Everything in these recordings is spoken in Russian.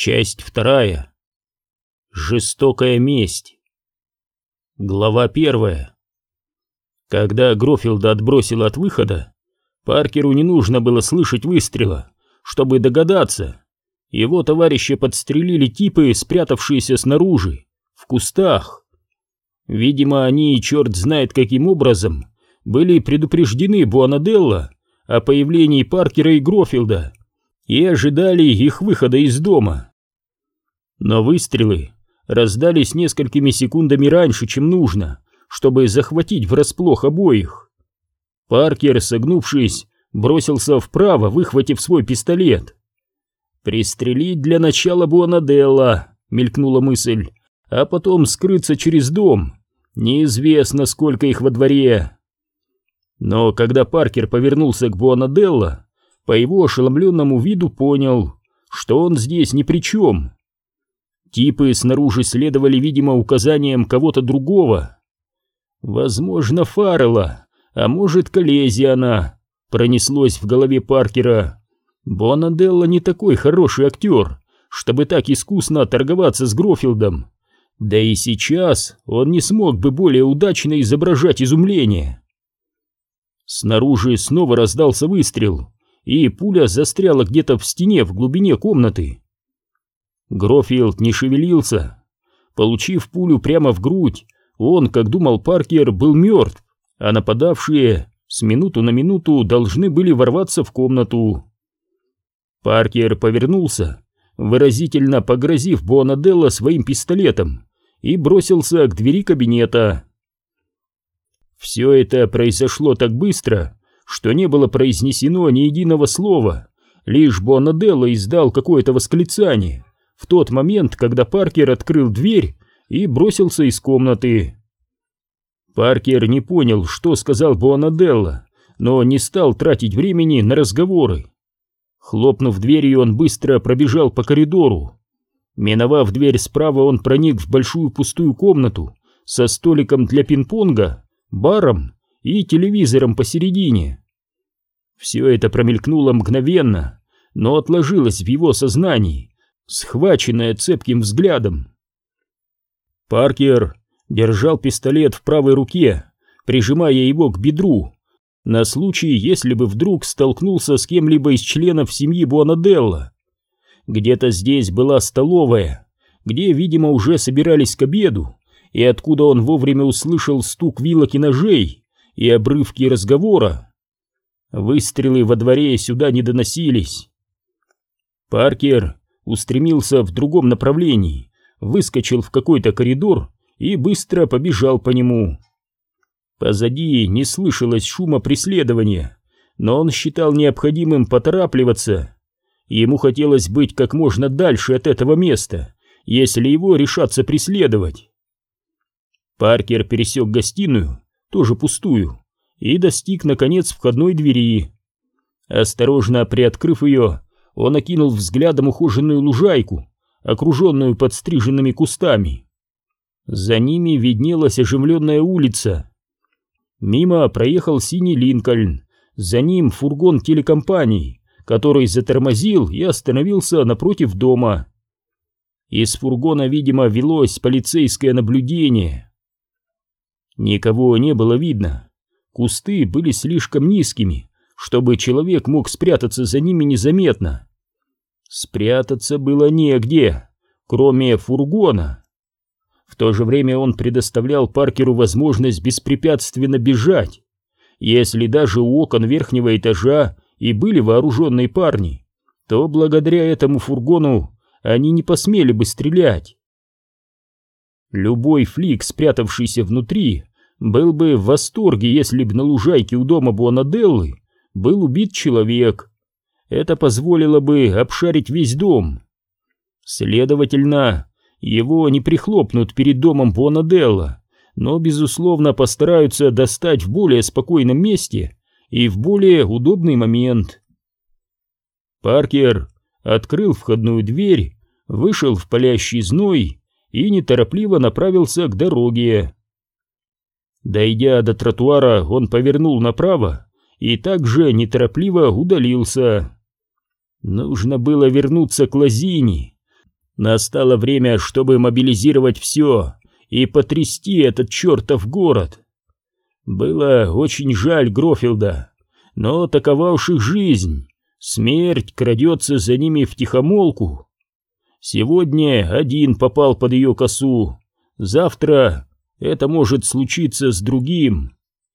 Часть вторая. Жестокая месть. Глава первая. Когда Грофилда отбросило от выхода, Паркеру не нужно было слышать выстрела, чтобы догадаться. Его товарища подстрелили типы, спрятавшиеся снаружи, в кустах. Видимо, они, черт знает каким образом, были предупреждены Буанаделло о появлении Паркера и Грофилда и ожидали их выхода из дома. Но выстрелы раздались несколькими секундами раньше, чем нужно, чтобы захватить врасплох обоих. Паркер, согнувшись, бросился вправо, выхватив свой пистолет. «Пристрелить для начала Буанаделло», — мелькнула мысль, «а потом скрыться через дом. Неизвестно, сколько их во дворе». Но когда Паркер повернулся к Буанаделло, по его ошеломленному виду понял, что он здесь ни при чем. Типы снаружи следовали, видимо, указаниям кого-то другого. «Возможно, Фаррелла, а может, Колезиана», — пронеслось в голове Паркера. «Буанаделло не такой хороший актер, чтобы так искусно торговаться с Грофилдом. Да и сейчас он не смог бы более удачно изображать изумление». Снаружи снова раздался выстрел, и пуля застряла где-то в стене в глубине комнаты. Грофилд не шевелился. Получив пулю прямо в грудь, он, как думал Паркер, был мертв, а нападавшие с минуту на минуту должны были ворваться в комнату. Паркер повернулся, выразительно погрозив Буанаделло своим пистолетом, и бросился к двери кабинета. Все это произошло так быстро, что не было произнесено ни единого слова, лишь Буанаделло издал какое-то восклицание в тот момент, когда Паркер открыл дверь и бросился из комнаты. Паркер не понял, что сказал Буанаделло, но не стал тратить времени на разговоры. Хлопнув дверью, он быстро пробежал по коридору. Миновав дверь справа, он проник в большую пустую комнату со столиком для пинг-понга, баром и телевизором посередине. Все это промелькнуло мгновенно, но отложилось в его сознании, схваченное цепким взглядом. Паркер держал пистолет в правой руке, прижимая его к бедру, на случай, если бы вдруг столкнулся с кем-либо из членов семьи Буанаделло. Где-то здесь была столовая, где, видимо, уже собирались к обеду, и откуда он вовремя услышал стук вилок и ножей и обрывки разговора. Выстрелы во дворе сюда не доносились. Паркер устремился в другом направлении, выскочил в какой-то коридор и быстро побежал по нему. Позади не слышалось шума преследования, но он считал необходимым поторапливаться. Ему хотелось быть как можно дальше от этого места, если его решатся преследовать. Паркер пересек гостиную, тоже пустую, и достиг, наконец, входной двери. Осторожно приоткрыв ее, он окинул взглядом ухоженную лужайку, окруженную подстриженными кустами. За ними виднелась оживленная улица. Мимо проехал синий Линкольн, за ним фургон телекомпании, который затормозил и остановился напротив дома. Из фургона, видимо, велось полицейское наблюдение. Никого не было видно. Кусты были слишком низкими, чтобы человек мог спрятаться за ними незаметно. Спрятаться было негде, кроме фургона. В то же время он предоставлял Паркеру возможность беспрепятственно бежать. Если даже у окон верхнего этажа и были вооруженные парни, то благодаря этому фургону они не посмели бы стрелять. Любой флик, спрятавшийся внутри, был бы в восторге, если бы на лужайке у дома Буанаделлы был убит человек. Это позволило бы обшарить весь дом. Следовательно, его не прихлопнут перед домом Буанаделло, но, безусловно, постараются достать в более спокойном месте и в более удобный момент. Паркер открыл входную дверь, вышел в палящий зной и неторопливо направился к дороге. Дойдя до тротуара, он повернул направо и также неторопливо удалился. Нужно было вернуться к Лозини, Настало время, чтобы мобилизировать все и потрясти этот чертов город. Было очень жаль Грофилда, но такова уж их жизнь. Смерть крадется за ними втихомолку. Сегодня один попал под ее косу, завтра это может случиться с другим.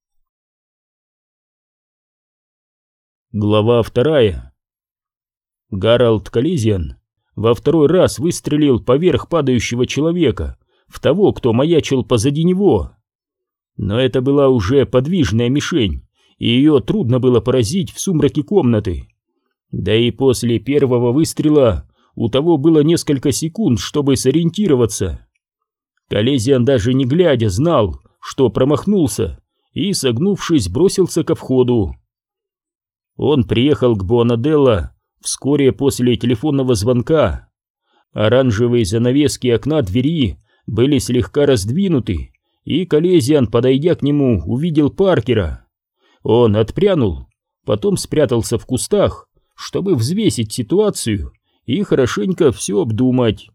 Глава 2. Гарольд Коллизиан во второй раз выстрелил поверх падающего человека в того, кто маячил позади него. Но это была уже подвижная мишень, и ее трудно было поразить в сумраке комнаты. Да и после первого выстрела у того было несколько секунд, чтобы сориентироваться. Коллизиан даже не глядя знал, что промахнулся, и, согнувшись, бросился ко входу. Он приехал к Буанаделла вскоре после телефонного звонка. Оранжевые занавески окна двери были слегка раздвинуты, и Коллизиан, подойдя к нему, увидел Паркера. Он отпрянул, потом спрятался в кустах, чтобы взвесить ситуацию и хорошенько все обдумать.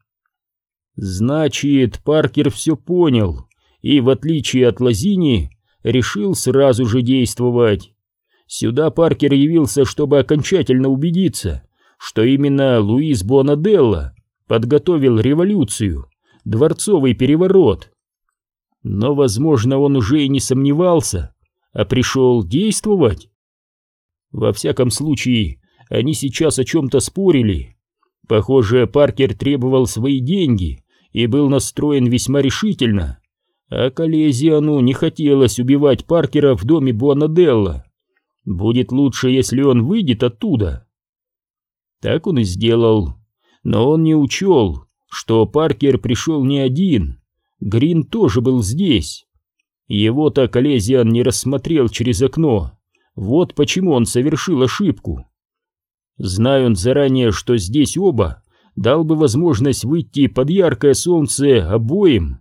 Значит, Паркер все понял и, в отличие от Лазини, решил сразу же действовать. Сюда Паркер явился, чтобы окончательно убедиться, что именно Луис Буанаделла подготовил революцию, дворцовый переворот. Но, возможно, он уже и не сомневался, а пришел действовать. Во всяком случае, они сейчас о чем-то спорили. Похоже, Паркер требовал свои деньги и был настроен весьма решительно, а Коллизиану не хотелось убивать Паркера в доме Буанаделла. Будет лучше, если он выйдет оттуда. Так он и сделал, но он не учел, что Паркер пришел не один, Грин тоже был здесь. Его-то Коллизиан не рассмотрел через окно, вот почему он совершил ошибку. Зная он заранее, что здесь оба, дал бы возможность выйти под яркое солнце обоим.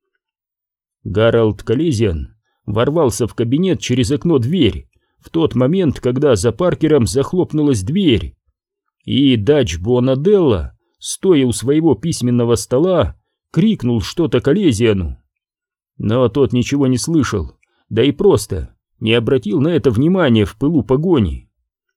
Гарольд Коллизиан ворвался в кабинет через окно-дверь в тот момент, когда за Паркером захлопнулась дверь, и Дач Буанаделла, стоя у своего письменного стола, крикнул что-то Коллизиану. Но тот ничего не слышал, да и просто не обратил на это внимания в пылу погони.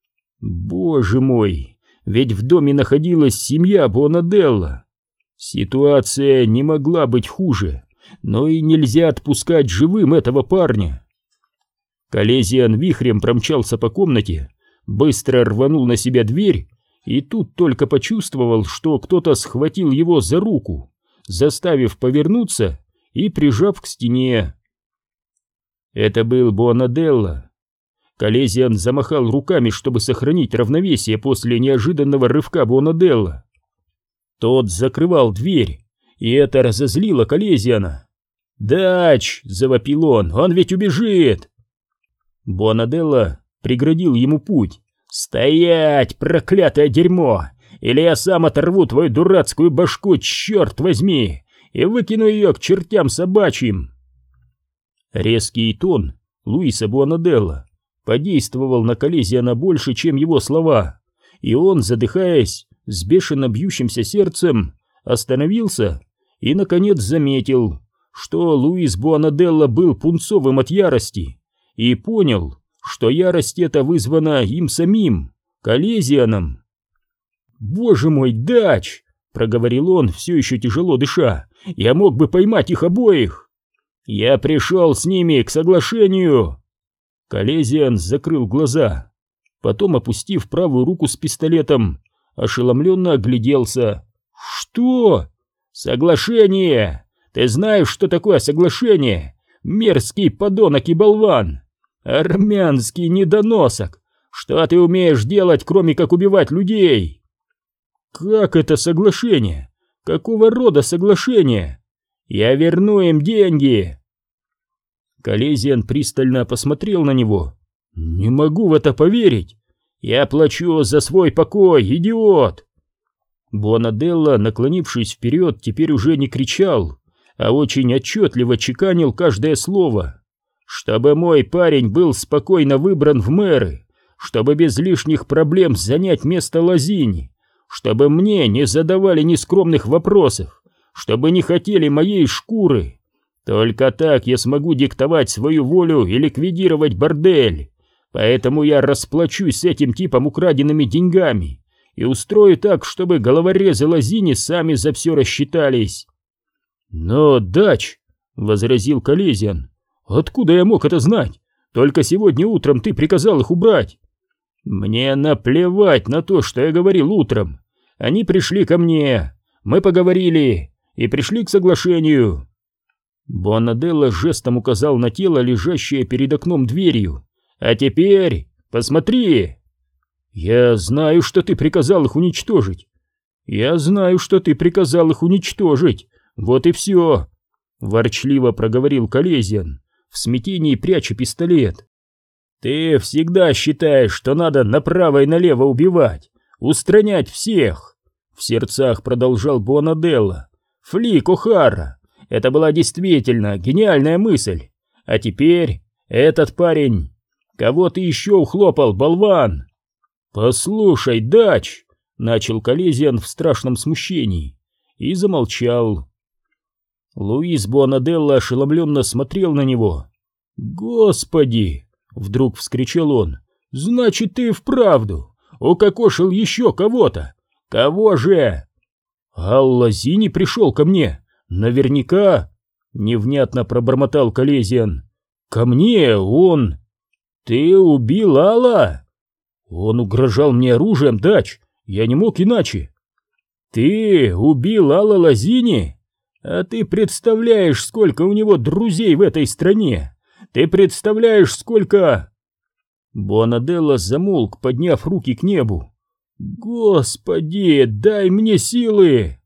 Боже мой, ведь в доме находилась семья Буанаделла. Ситуация не могла быть хуже, но и нельзя отпускать живым этого парня. Коллизиан вихрем промчался по комнате, быстро рванул на себя дверь и тут только почувствовал, что кто-то схватил его за руку, заставив повернуться и прижав к стене. Это был Буанаделла. Коллизиан замахал руками, чтобы сохранить равновесие после неожиданного рывка Буанаделла. Тот закрывал дверь, и это разозлило Коллизиана. «Дач!» — завопил он ведь убежит!» Буанаделла преградил ему путь. «Стоять, проклятое дерьмо! Или я сам оторву твою дурацкую башку, черт возьми, и выкину ее к чертям собачьим!» Резкий тон Луиса Буанаделла подействовал на Коллизиана больше, чем его слова, и он, задыхаясь, с бешено бьющимся сердцем, остановился и, наконец, заметил, что Луис Буанаделла был пунцовым от ярости, и понял, что ярость эта вызвана им самим, Коллизианом. «Боже мой, Дач!» — проговорил он, все еще тяжело дыша. «Я мог бы поймать их обоих! Я пришел с ними к соглашению!» Коллизиан закрыл глаза, потом, опустив правую руку с пистолетом, ошеломленно огляделся. «Что? Соглашение! Ты знаешь, что такое соглашение? Мерзкий подонок и болван! Армянский недоносок! Что ты умеешь делать, кроме как убивать людей?» «Как это соглашение? Какого рода соглашение? Я верну им деньги!» Коллизиан пристально посмотрел на него. «Не могу в это поверить! Я плачу за свой покой, идиот!» Буанаделла, наклонившись вперед, теперь уже не кричал, а очень отчетливо чеканил каждое слово. «Чтобы мой парень был спокойно выбран в мэры, чтобы без лишних проблем занять место Лазини, чтобы мне не задавали нескромных вопросов, чтобы не хотели моей шкуры. Только так я смогу диктовать свою волю и ликвидировать бордель. Поэтому я расплачусь с этим типом украденными деньгами и устрою так, чтобы головорезы Лозини сами за все рассчитались». «Но, Дач», — возразил Колезиан, — «откуда я мог это знать? Только сегодня утром ты приказал их убрать». «Мне наплевать на то, что я говорил утром. Они пришли ко мне, мы поговорили и пришли к соглашению». Буанаделла жестом указал на тело, лежащее перед окном дверью. «А теперь посмотри!» «Я знаю, что ты приказал их уничтожить. Я знаю, что ты приказал их уничтожить. Вот и все!» Ворчливо проговорил Колезиан, в смятении пряча пистолет. «Ты всегда считаешь, что надо направо и налево убивать, устранять всех!» В сердцах продолжал Буанаделла. «Флик О'Хара, это была действительно гениальная мысль. А теперь этот парень... Кого ты еще ухлопал, болван?» «Послушай, Дач!» — начал Колезиан в страшном смущении и замолчал. Луис Буанаделла ошеломленно смотрел на него. «Господи!» — вдруг вскричал он. «Значит, ты вправду укокошил еще кого-то! Кого же?» «Лозини пришел ко мне! Наверняка!» — невнятно пробормотал Колезиан. «Ко мне он...» «Ты убил Алла?» «Он угрожал мне оружием, Дач! Я не мог иначе!» «Ты убил Алла Лозини? А ты представляешь, сколько у него друзей в этой стране? Ты представляешь, сколько...» Буанаделла замолк, подняв руки к небу. «Господи, дай мне силы!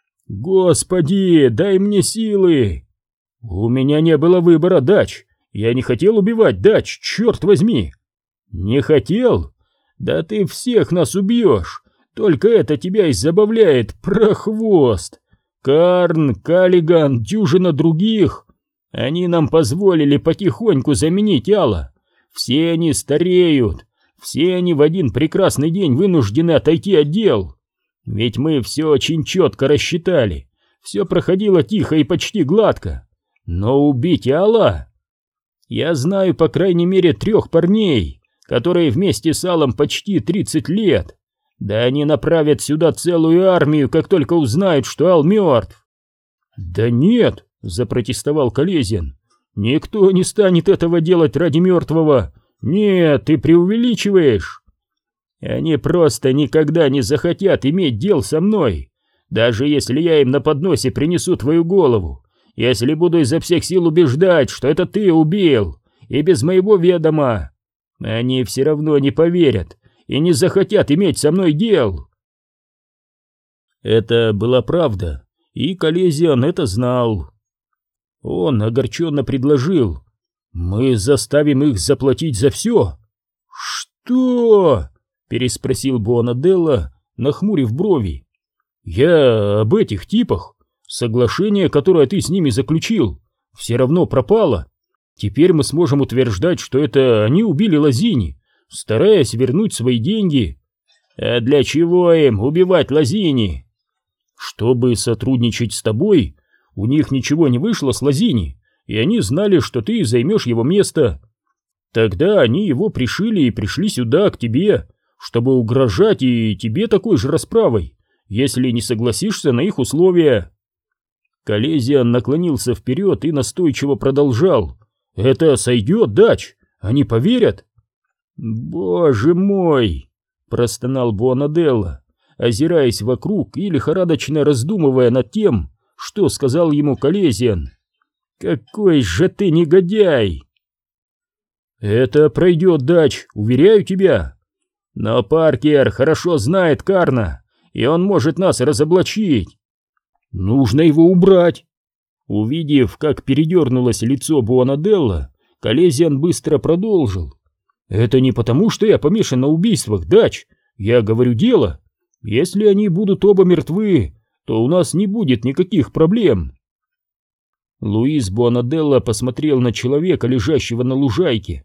Господи, дай мне силы! У меня не было выбора, Дач! Я не хотел убивать, Дач, черт возьми!» «Не хотел? Да ты всех нас убьешь! Только это тебя и забавляет, прохвост! Карн, Каллиган, дюжина других! Они нам позволили потихоньку заменить Алла! Все они стареют! Все они в один прекрасный день вынуждены отойти от дел! Ведь мы все очень четко рассчитали, все проходило тихо и почти гладко! Но убить Алла... Я знаю по крайней мере 3 парней, которые вместе с Аллом почти 30 лет. Да они направят сюда целую армию, как только узнают, что Ал мертв». «Да нет», — запротестовал Колезиан, — «никто не станет этого делать ради мертвого. Нет, ты преувеличиваешь. Они просто никогда не захотят иметь дел со мной, даже если я им на подносе принесу твою голову. Если буду изо всех сил убеждать, что это ты убил, и без моего ведома, они все равно не поверят и не захотят иметь со мной дел». Это была правда, и Колезиан это знал. Он огорченно предложил: «Мы заставим их заплатить за все». «Что?» — переспросил Буанаделла, нахмурив брови. «Я об этих типах. Соглашение, которое ты с ними заключил, все равно пропало. Теперь мы сможем утверждать, что это они убили Лозини, стараясь вернуть свои деньги». «А для чего им убивать Лозини?» «Чтобы сотрудничать с тобой. У них ничего не вышло с Лозини, и они знали, что ты займешь его место. Тогда они его пришили и пришли сюда, к тебе, чтобы угрожать и тебе такой же расправой, если не согласишься на их условия». Колезиан наклонился вперед и настойчиво продолжал: «Это сойдет, Дач? Они поверят?» «Боже мой!» — простонал Буанаделла, озираясь вокруг и лихорадочно раздумывая над тем, что сказал ему Колезиан. «Какой же ты негодяй!» «Это пройдет, Дач, уверяю тебя. Но Паркер хорошо знает Карна, и он может нас разоблачить. Нужно его убрать». Увидев, как передернулось лицо Буанаделла, Колезиан быстро продолжил: «Это не потому, что я помешан на убийствах, Дач. Я говорю дело. Если они будут оба мертвы, то у нас не будет никаких проблем». Луис Буанаделла посмотрел на человека, лежащего на лужайке.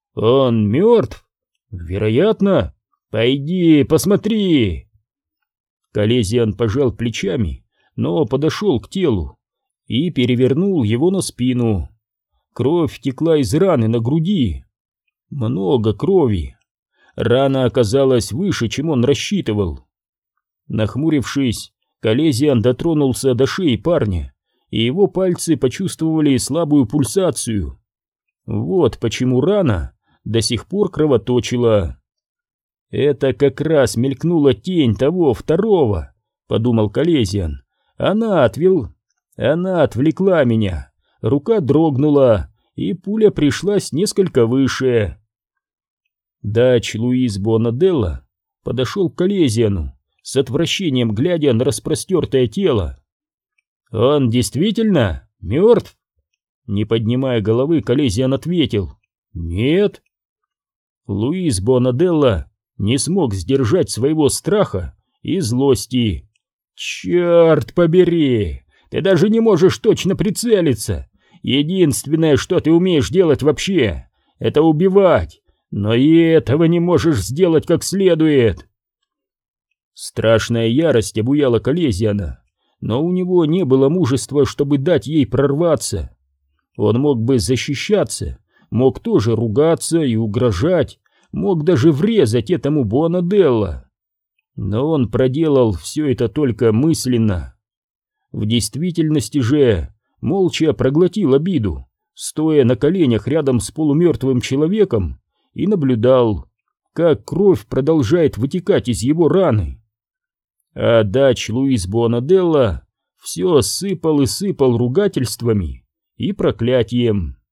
«Он мертв? Вероятно. Пойди, посмотри». Колезиан пожал плечами, но подошел к телу и перевернул его на спину. Кровь текла из раны на груди. Много крови. Рана оказалась выше, чем он рассчитывал. Нахмурившись, Колезиан дотронулся до шеи парня, и его пальцы почувствовали слабую пульсацию. Вот почему рана до сих пор кровоточила. «Это как раз мелькнула тень того второго», — подумал Колезиан. Она отвлекла меня, рука дрогнула, и пуля пришлась несколько выше». Дач Луис Бонаделла подошел к Колезиану, с отвращением глядя на распростертое тело. «Он действительно мертв?» Не поднимая головы, Колезиан ответил: «Нет». Луис Бонаделла не смог сдержать своего страха и злости. «Черт побери! Ты даже не можешь точно прицелиться! Единственное, что ты умеешь делать вообще, это убивать, но и этого не можешь сделать как следует!» Страшная ярость обуяла Колезиана, но у него не было мужества, чтобы дать ей прорваться. Он мог бы защищаться, мог тоже ругаться и угрожать, мог даже врезать этому Бонаделла. Но он проделал все это только мысленно. В действительности же молча проглотил обиду, стоя на коленях рядом с полумертвым человеком, и наблюдал, как кровь продолжает вытекать из его раны. А Дач Луис Бонаделла все сыпал и сыпал ругательствами и проклятием.